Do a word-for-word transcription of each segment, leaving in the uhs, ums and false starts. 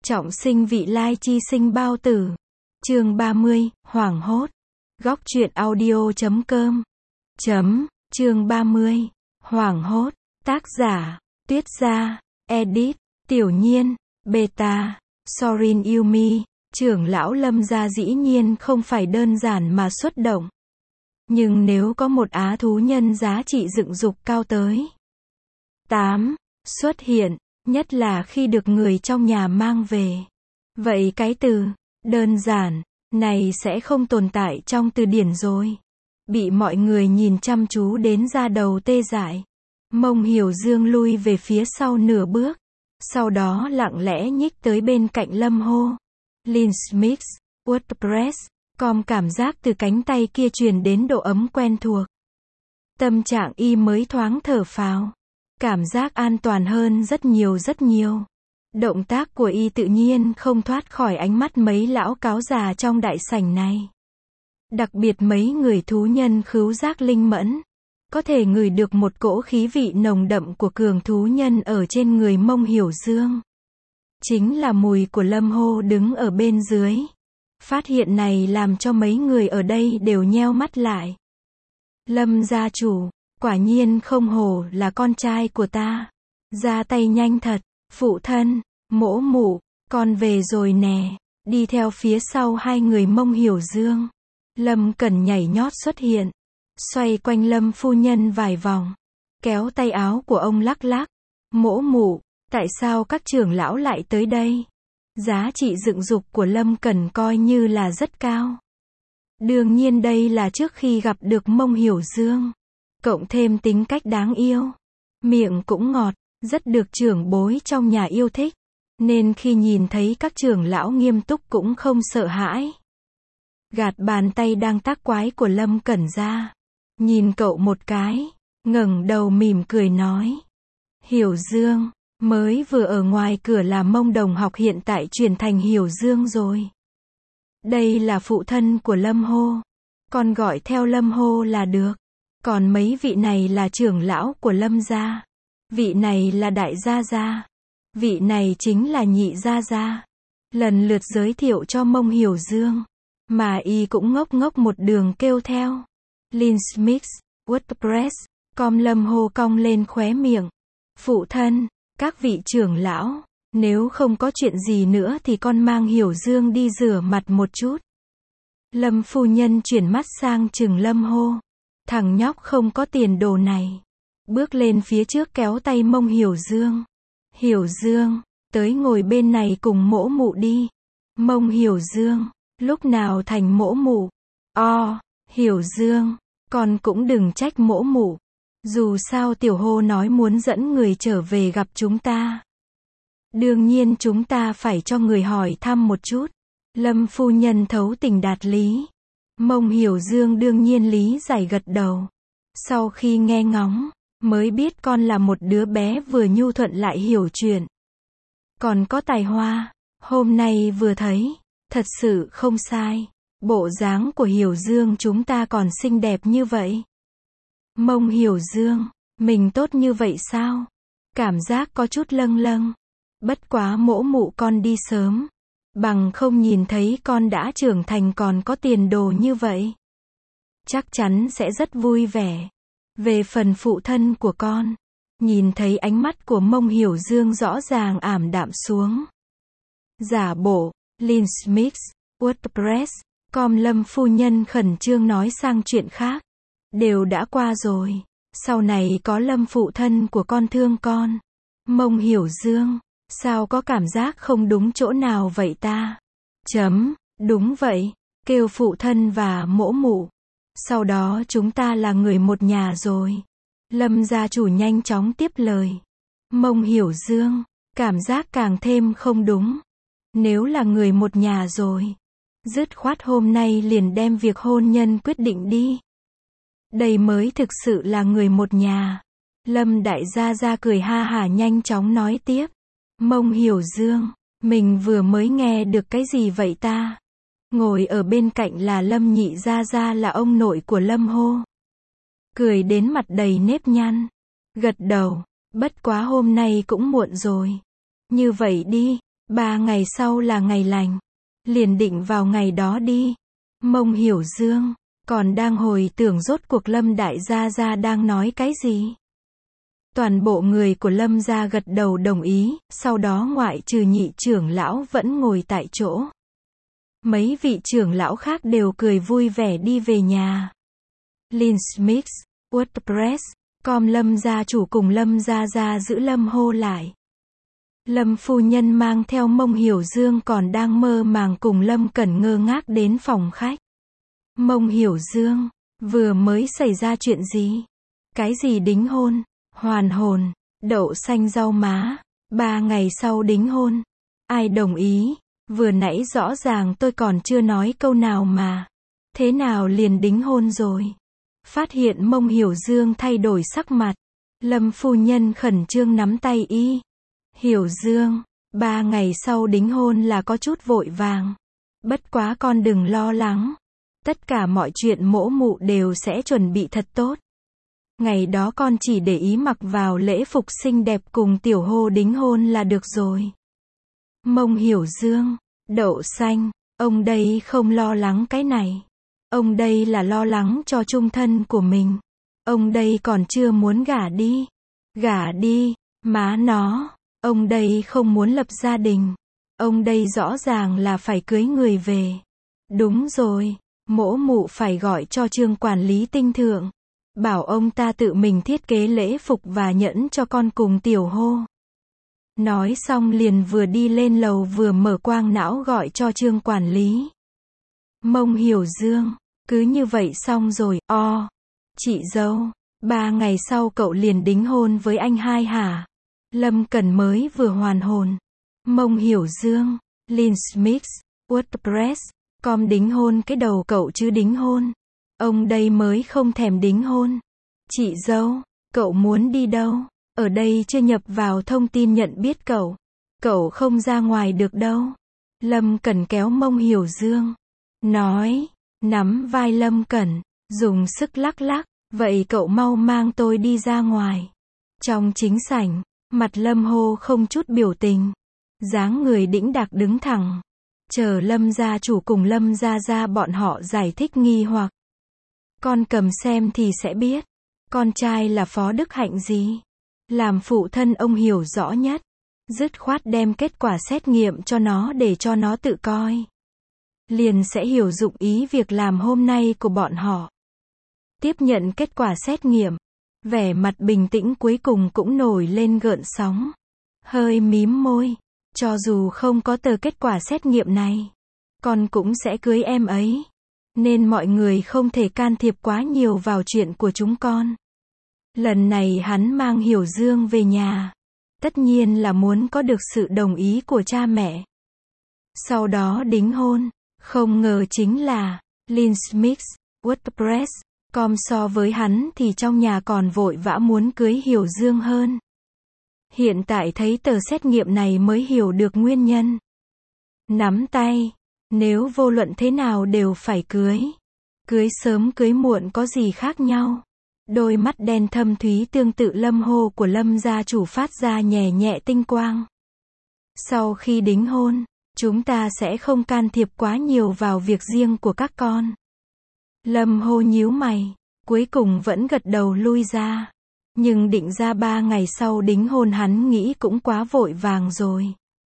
Trọng sinh vị lai chi sinh bao tử. Chương ba mươi, hoảng hốt. Góc truyện audio chấm com. Chấm, chương ba mươi, hoảng hốt. Tác giả, Tuyết Gia, Edit, Tiểu Nhiên, Beta, Sorin Yumi. Trưởng lão Lâm gia dĩ nhiên không phải đơn giản mà xuất động. Nhưng nếu có một á thú nhân giá trị dựng dục cao tới tám xuất hiện, nhất là khi được người trong nhà mang về, vậy cái từ đơn giản này sẽ không tồn tại trong từ điển rồi. Bị mọi người nhìn chăm chú đến da đầu tê dại. Mông Hiểu Dương lui về phía sau nửa bước, sau đó lặng lẽ nhích tới bên cạnh Lâm hô. Linsmith, WordPress, com cảm giác từ cánh tay kia truyền đến độ ấm quen thuộc. Tâm trạng y mới thoáng thở phào. Cảm giác an toàn hơn rất nhiều rất nhiều. Động tác của y tự nhiên không thoát khỏi ánh mắt mấy lão cáo già trong đại sảnh này. Đặc biệt mấy người thú nhân khứu giác linh mẫn. Có thể ngửi được một cỗ khí vị nồng đậm của cường thú nhân ở trên người Mông Hiểu Dương. Chính là mùi của Lâm hô đứng ở bên dưới. Phát hiện này làm cho mấy người ở đây đều nheo mắt lại. Lâm gia chủ, quả nhiên không hổ là con trai của ta. Ra tay nhanh thật, phụ thân, mỗ mụ, con về rồi nè. Đi theo phía sau hai người Mông Hiểu Dương. Lâm Cẩn nhảy nhót xuất hiện. Xoay quanh Lâm phu nhân vài vòng. Kéo tay áo của ông lắc lắc. Mỗ mụ, tại sao các trưởng lão lại tới đây? Giá trị dựng dục của Lâm Cẩn coi như là rất cao. Đương nhiên đây là trước khi gặp được Mông Hiểu Dương. Cộng thêm tính cách đáng yêu. Miệng cũng ngọt, rất được trưởng bối trong nhà yêu thích. Nên khi nhìn thấy các trưởng lão nghiêm túc cũng không sợ hãi. Gạt bàn tay đang tác quái của Lâm Cẩn ra. Nhìn cậu một cái, ngẩng đầu mỉm cười nói. Hiểu Dương, mới vừa ở ngoài cửa là Mông đồng học hiện tại chuyển thành Hiểu Dương rồi. Đây là phụ thân của Lâm hô. Con gọi theo Lâm hô là được. Còn mấy vị này là trưởng lão của Lâm gia. Vị này là đại gia gia. Vị này chính là nhị gia gia. Lần lượt giới thiệu cho Mông Hiểu Dương. Mà y cũng ngốc ngốc một đường kêu theo. Linsmith, WordPress, com Lâm hô cong lên khóe miệng. Phụ thân, các vị trưởng lão, nếu không có chuyện gì nữa thì con mang Hiểu Dương đi rửa mặt một chút. Lâm phu nhân chuyển mắt sang chừng Lâm hô. Thằng nhóc không có tiền đồ này. Bước lên phía trước kéo tay Mông Hiểu Dương. Hiểu Dương, tới ngồi bên này cùng mỗ mụ đi. Mông Hiểu Dương, lúc nào thành mỗ mụ? O, Hiểu Dương, con cũng đừng trách mỗ mụ. Dù sao tiểu hô nói muốn dẫn người trở về gặp chúng ta. Đương nhiên chúng ta phải cho người hỏi thăm một chút. Lâm phu nhân thấu tình đạt lý. Mông Hiểu Dương đương nhiên lý giải gật đầu. Sau khi nghe ngóng, mới biết con là một đứa bé vừa nhu thuận lại hiểu chuyện. Còn có tài hoa, hôm nay vừa thấy, thật sự không sai. Bộ dáng của Hiểu Dương chúng ta còn xinh đẹp như vậy. Mông Hiểu Dương, mình tốt như vậy sao? Cảm giác có chút lâng lâng. Bất quá mỗ mụ con đi sớm. Bằng không nhìn thấy con đã trưởng thành còn có tiền đồ như vậy. Chắc chắn sẽ rất vui vẻ. Về phần phụ thân của con, nhìn thấy ánh mắt của Mông Hiểu Dương rõ ràng ảm đạm xuống. Giả bộ, Linsmith, WordPress, com Lâm phu nhân khẩn trương nói sang chuyện khác. Đều đã qua rồi. Sau này có Lâm phụ thân của con thương con. Mông Hiểu Dương, sao có cảm giác không đúng chỗ nào vậy ta? Chấm, đúng vậy. Kêu phụ thân và mỗ mụ. Sau đó chúng ta là người một nhà rồi. Lâm gia chủ nhanh chóng tiếp lời. Mông Hiểu Dương, cảm giác càng thêm không đúng. Nếu là người một nhà rồi, dứt khoát hôm nay liền đem việc hôn nhân quyết định đi. Đây mới thực sự là người một nhà. Lâm đại gia gia cười ha hả nhanh chóng nói tiếp. Mông Hiểu Dương, mình vừa mới nghe được cái gì vậy ta? Ngồi ở bên cạnh là Lâm nhị gia gia là ông nội của Lâm hô. Cười đến mặt đầy nếp nhăn. Gật đầu, bất quá hôm nay cũng muộn rồi. Như vậy đi, Ba ngày sau là ngày lành. Liền định vào ngày đó đi. Mông Hiểu Dương còn đang hồi tưởng rốt cuộc Lâm đại gia gia đang nói cái gì. Toàn bộ người của Lâm gia gật đầu đồng ý, sau đó ngoại trừ nhị trưởng lão vẫn ngồi tại chỗ. Mấy vị trưởng lão khác đều cười vui vẻ đi về nhà. Linsmith, WordPress, com Lâm gia chủ cùng Lâm gia gia giữ Lâm hô lại. Lâm phu nhân mang theo Mông Hiểu Dương còn đang mơ màng cùng Lâm Cẩn ngơ ngác đến phòng khách. Mông Hiểu Dương, vừa mới xảy ra chuyện gì? Cái gì đính hôn, hoàn hồn, đậu xanh rau má, ba ngày sau đính hôn. Ai đồng ý? Vừa nãy rõ ràng tôi còn chưa nói câu nào mà. Thế nào liền đính hôn rồi? Phát hiện Mông Hiểu Dương thay đổi sắc mặt. Lâm phu nhân khẩn trương nắm tay y. Hiểu Dương, ba ngày sau đính hôn là có chút vội vàng. Bất quá con đừng lo lắng. Tất cả mọi chuyện mỗ mụ đều sẽ chuẩn bị thật tốt. Ngày đó con chỉ để ý mặc vào lễ phục xinh đẹp cùng tiểu hô đính hôn là được rồi. Mông Hiểu Dương, đậu xanh, ông đây không lo lắng cái này. Ông đây là lo lắng cho chung thân của mình. Ông đây còn chưa muốn gả đi. Gả đi, má nó. Ông đây không muốn lập gia đình. Ông đây rõ ràng là phải cưới người về. Đúng rồi, mỗ mụ phải gọi cho Trương quản lý tinh thượng. Bảo ông ta tự mình thiết kế lễ phục và nhẫn cho con cùng tiểu hô. Nói xong liền vừa đi lên lầu vừa mở quang não gọi cho Trương quản lý. Mông Hiểu Dương, cứ như vậy xong rồi, o. Chị dâu, ba ngày sau cậu liền đính hôn với anh hai hả? Lâm Cẩn mới vừa hoàn hồn. Mông Hiểu Dương, Linsmith, WordPress, com đính hôn cái đầu cậu chứ đính hôn. Ông đây mới không thèm đính hôn. Chị dâu, cậu muốn đi đâu? Ở đây chưa nhập vào thông tin nhận biết cậu. Cậu không ra ngoài được đâu. Lâm Cẩn kéo Mông Hiểu Dương. Nói, nắm vai Lâm Cẩn, dùng sức lắc lắc. Vậy cậu mau mang tôi đi ra ngoài. Trong chính sảnh, mặt Lâm hô không chút biểu tình. Dáng người đĩnh đạc đứng thẳng. Chờ Lâm gia chủ cùng Lâm gia gia bọn họ giải thích nghi hoặc. Con cầm xem thì sẽ biết. Con trai là Phó Đức Hạnh gì? Làm phụ thân ông hiểu rõ nhất. Dứt khoát đem kết quả xét nghiệm cho nó để cho nó tự coi. Liền sẽ hiểu dụng ý việc làm hôm nay của bọn họ. Tiếp nhận kết quả xét nghiệm. Vẻ mặt bình tĩnh cuối cùng cũng nổi lên gợn sóng. Hơi mím môi. Cho dù không có tờ kết quả xét nghiệm này, con cũng sẽ cưới em ấy. Nên mọi người không thể can thiệp quá nhiều vào chuyện của chúng con. Lần này hắn mang Hiểu Dương về nhà. Tất nhiên là muốn có được sự đồng ý của cha mẹ. Sau đó đính hôn. Không ngờ chính là Linsmith, WordPress, com so với hắn thì trong nhà còn vội vã muốn cưới Hiểu Dương hơn. Hiện tại thấy tờ xét nghiệm này mới hiểu được nguyên nhân. Nắm tay. Nếu vô luận thế nào đều phải cưới. Cưới sớm cưới muộn có gì khác nhau. Đôi mắt đen thâm thúy tương tự Lâm hô của Lâm gia chủ phát ra nhẹ nhẹ tinh quang. Sau khi đính hôn, chúng ta sẽ không can thiệp quá nhiều vào việc riêng của các con. Lâm hô nhíu mày, cuối cùng vẫn gật đầu lui ra. Nhưng định ra ba ngày sau đính hôn hắn nghĩ cũng quá vội vàng rồi.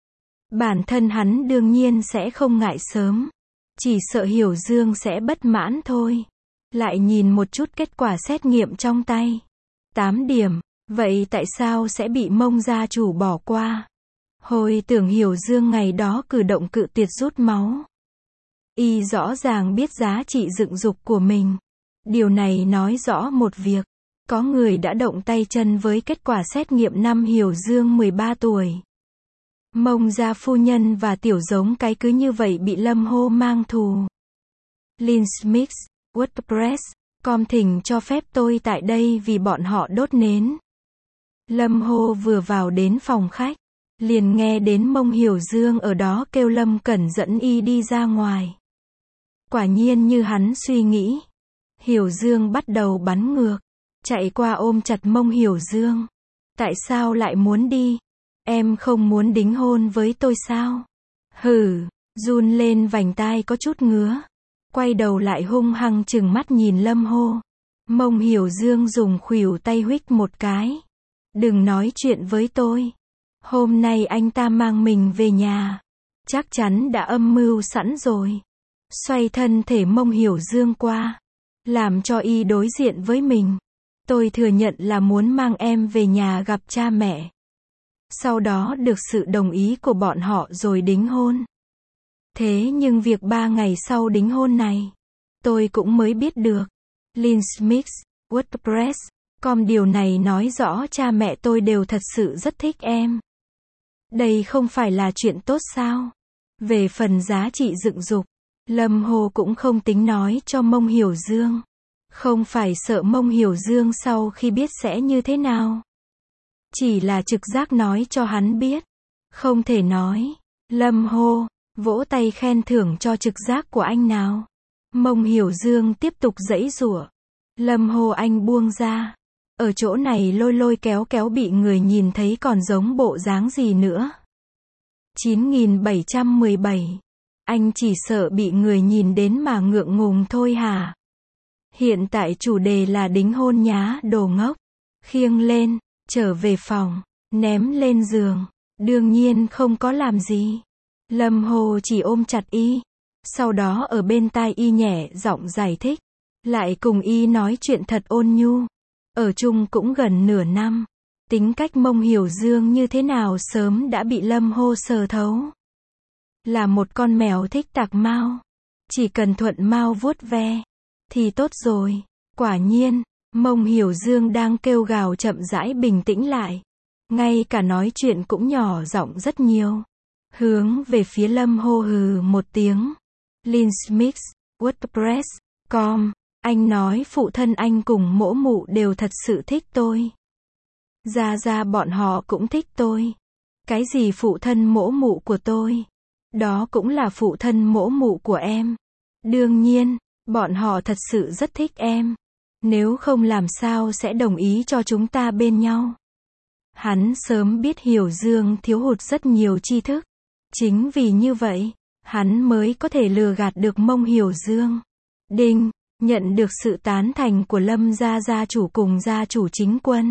Bản thân hắn đương nhiên sẽ không ngại sớm. Chỉ sợ Hiểu Dương sẽ bất mãn thôi. Lại nhìn một chút kết quả xét nghiệm trong tay. tám điểm. Vậy tại sao sẽ bị Mông gia chủ bỏ qua? Hồi tưởng Hiểu Dương ngày đó cử động cự tuyệt rút máu. Y rõ ràng biết giá trị dựng dục của mình. Điều này nói rõ một việc. Có người đã động tay chân với kết quả xét nghiệm năm Hiểu Dương mười ba tuổi. Mông gia phu nhân và tiểu giống cái cứ như vậy bị Lâm hô mang thù. Linsmith, WordPress, com thỉnh cho phép tôi tại đây vì bọn họ đốt nến. Lâm hô vừa vào đến phòng khách. Liền nghe đến Mông Hiểu Dương ở đó kêu Lâm Cẩn dẫn y đi ra ngoài. Quả nhiên như hắn suy nghĩ. Hiểu Dương bắt đầu bắn ngược. Chạy qua ôm chặt Mông Hiểu Dương. Tại sao lại muốn đi? Em không muốn đính hôn với tôi sao? Hừ, run lên vành tai có chút ngứa. Quay đầu lại hung hăng chừng mắt nhìn Lâm Hô. Mông Hiểu Dương dùng khuỷu tay huých một cái. Đừng nói chuyện với tôi. Hôm nay anh ta mang mình về nhà. Chắc chắn đã âm mưu sẵn rồi. Xoay thân thể Mông Hiểu Dương qua. Làm cho y đối diện với mình. Tôi thừa nhận là muốn mang em về nhà gặp cha mẹ. Sau đó được sự đồng ý của bọn họ rồi đính hôn. Thế nhưng việc ba ngày sau đính hôn này, tôi cũng mới biết được. Linsmith, WordPress, com điều này nói rõ cha mẹ tôi đều thật sự rất thích em. Đây không phải là chuyện tốt sao? Về phần giá trị dựng dục, Lâm Hồ cũng không tính nói cho Mông Hiểu Dương. Không phải sợ Mông Hiểu Dương sau khi biết sẽ như thế nào. Chỉ là trực giác nói cho hắn biết. Không thể nói. Lâm Hồ, vỗ tay khen thưởng cho trực giác của anh nào. Mông Hiểu Dương tiếp tục giãy giụa. Lâm Hồ anh buông ra. Ở chỗ này lôi lôi kéo kéo bị người nhìn thấy còn giống bộ dáng gì nữa. chín nghìn bảy trăm mười bảy. Anh chỉ sợ bị người nhìn đến mà ngượng ngùng thôi hả? Hiện tại chủ đề là đính hôn nhá, đồ ngốc. Khiêng lên, trở về phòng, ném lên giường. Đương nhiên không có làm gì. Lâm Hồ chỉ ôm chặt y. Sau đó ở bên tai y nhẹ giọng giải thích. Lại cùng y nói chuyện thật ôn nhu. Ở chung cũng gần nửa năm. Tính cách Mông Hiểu Dương như thế nào sớm đã bị Lâm Hồ sờ thấu. Là một con mèo thích tạc mao. Chỉ cần thuận mao vuốt ve thì tốt rồi. Quả nhiên, Mông Hiểu Dương đang kêu gào chậm rãi bình tĩnh lại. Ngay cả nói chuyện cũng nhỏ giọng rất nhiều. Hướng về phía Lâm Hồ hừ một tiếng. Linsmith, WordPress, com. Anh nói phụ thân anh cùng mỗ mụ đều thật sự thích tôi. Ra ra bọn họ cũng thích tôi. Cái gì phụ thân mỗ mụ của tôi? Đó cũng là phụ thân mỗ mụ của em. Đương nhiên, bọn họ thật sự rất thích em. Nếu không làm sao sẽ đồng ý cho chúng ta bên nhau. Hắn sớm biết Hiểu Dương thiếu hụt rất nhiều tri thức. Chính vì như vậy, hắn mới có thể lừa gạt được Mông Hiểu Dương. Đinh, nhận được sự tán thành của Lâm gia gia chủ cùng gia chủ chính quân.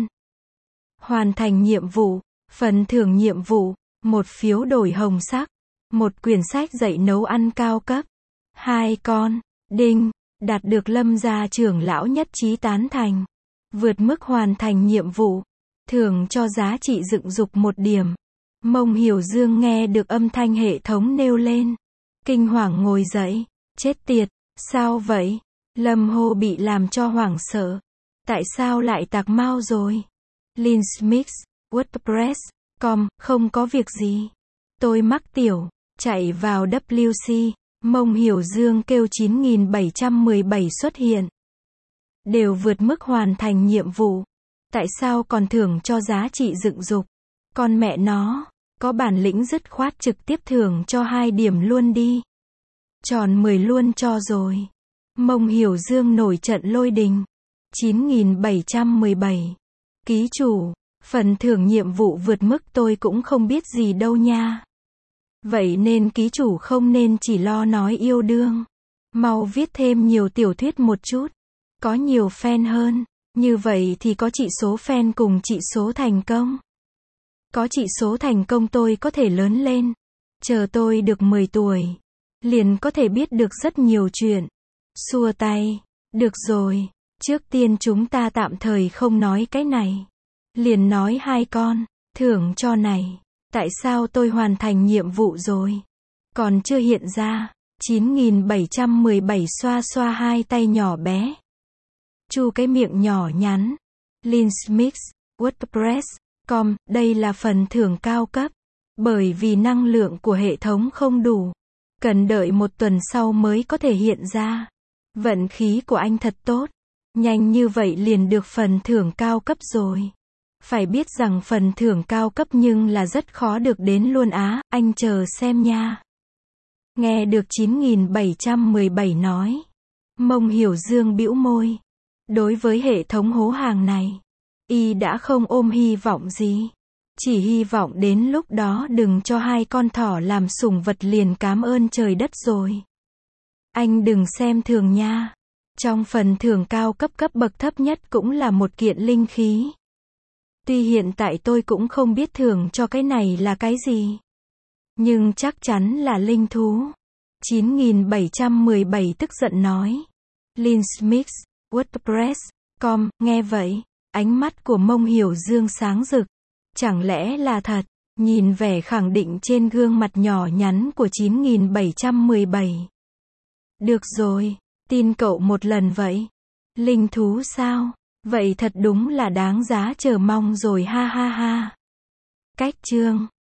Hoàn thành nhiệm vụ, phần thưởng nhiệm vụ, một phiếu đổi hồng sắc, một quyển sách dạy nấu ăn cao cấp, hai con. Đinh, đạt được Lâm gia trưởng lão nhất trí tán thành. Vượt mức hoàn thành nhiệm vụ, thưởng cho giá trị dựng dục một điểm. Mông Hiểu Dương nghe được âm thanh hệ thống nêu lên. Kinh hoàng ngồi dậy. Chết tiệt, sao vậy? Lâm Hồ bị làm cho hoảng sợ. Tại sao lại tạc mao rồi? Linsmith, WordPress, com, không có việc gì. Tôi mắc tiểu, chạy vào W C. Mông Hiểu Dương kêu chín nghìn bảy trăm mười bảy xuất hiện. Đều vượt mức hoàn thành nhiệm vụ. Tại sao còn thưởng cho giá trị dựng dục? Con mẹ nó, có bản lĩnh dứt khoát trực tiếp thưởng cho hai điểm luôn đi. Tròn mười luôn cho rồi. Mông Hiểu Dương nổi trận lôi đình. chín nghìn bảy trăm mười bảy. Ký chủ, phần thưởng nhiệm vụ vượt mức tôi cũng không biết gì đâu nha. Vậy nên ký chủ không nên chỉ lo nói yêu đương. Mau viết thêm nhiều tiểu thuyết một chút. Có nhiều fan hơn. Như vậy thì có chỉ số fan cùng chỉ số thành công. Có chỉ số thành công tôi có thể lớn lên. Chờ tôi được mười tuổi. Liền có thể biết được rất nhiều chuyện. Xua tay. Được rồi. Trước tiên chúng ta tạm thời không nói cái này. Liền nói hai con. Thưởng cho này. Tại sao tôi hoàn thành nhiệm vụ rồi? Còn chưa hiện ra. chín nghìn bảy trăm mười bảy xoa xoa hai tay nhỏ bé. Chu cái miệng nhỏ nhắn. Linsmith, WordPress, com, đây là phần thưởng cao cấp. Bởi vì năng lượng của hệ thống không đủ. Cần đợi một tuần sau mới có thể hiện ra. Vận khí của anh thật tốt. Nhanh như vậy liền được phần thưởng cao cấp rồi. Phải biết rằng phần thưởng cao cấp nhưng là rất khó được đến luôn á, anh chờ xem nha. Nghe được chín nghìn bảy trăm mười bảy nói. Mông Hiểu Dương bĩu môi. Đối với hệ thống hố hàng này, y đã không ôm hy vọng gì. Chỉ hy vọng đến lúc đó đừng cho hai con thỏ làm sủng vật liền cám ơn trời đất rồi. Anh đừng xem thường nha. Trong phần thưởng cao cấp cấp bậc thấp nhất cũng là một kiện linh khí. Tuy hiện tại tôi cũng không biết thưởng cho cái này là cái gì. Nhưng chắc chắn là linh thú. chín nghìn bảy trăm mười bảy tức giận nói. Linsmith, WordPress, com, nghe vậy, ánh mắt của Mông Hiểu Dương sáng rực. Chẳng lẽ là thật? Nhìn vẻ khẳng định trên gương mặt nhỏ nhắn của chín nghìn bảy trăm mười bảy. Được rồi, tin cậu một lần vậy. Linh thú sao? Vậy thật đúng là đáng giá chờ mong rồi ha ha ha. Cách chương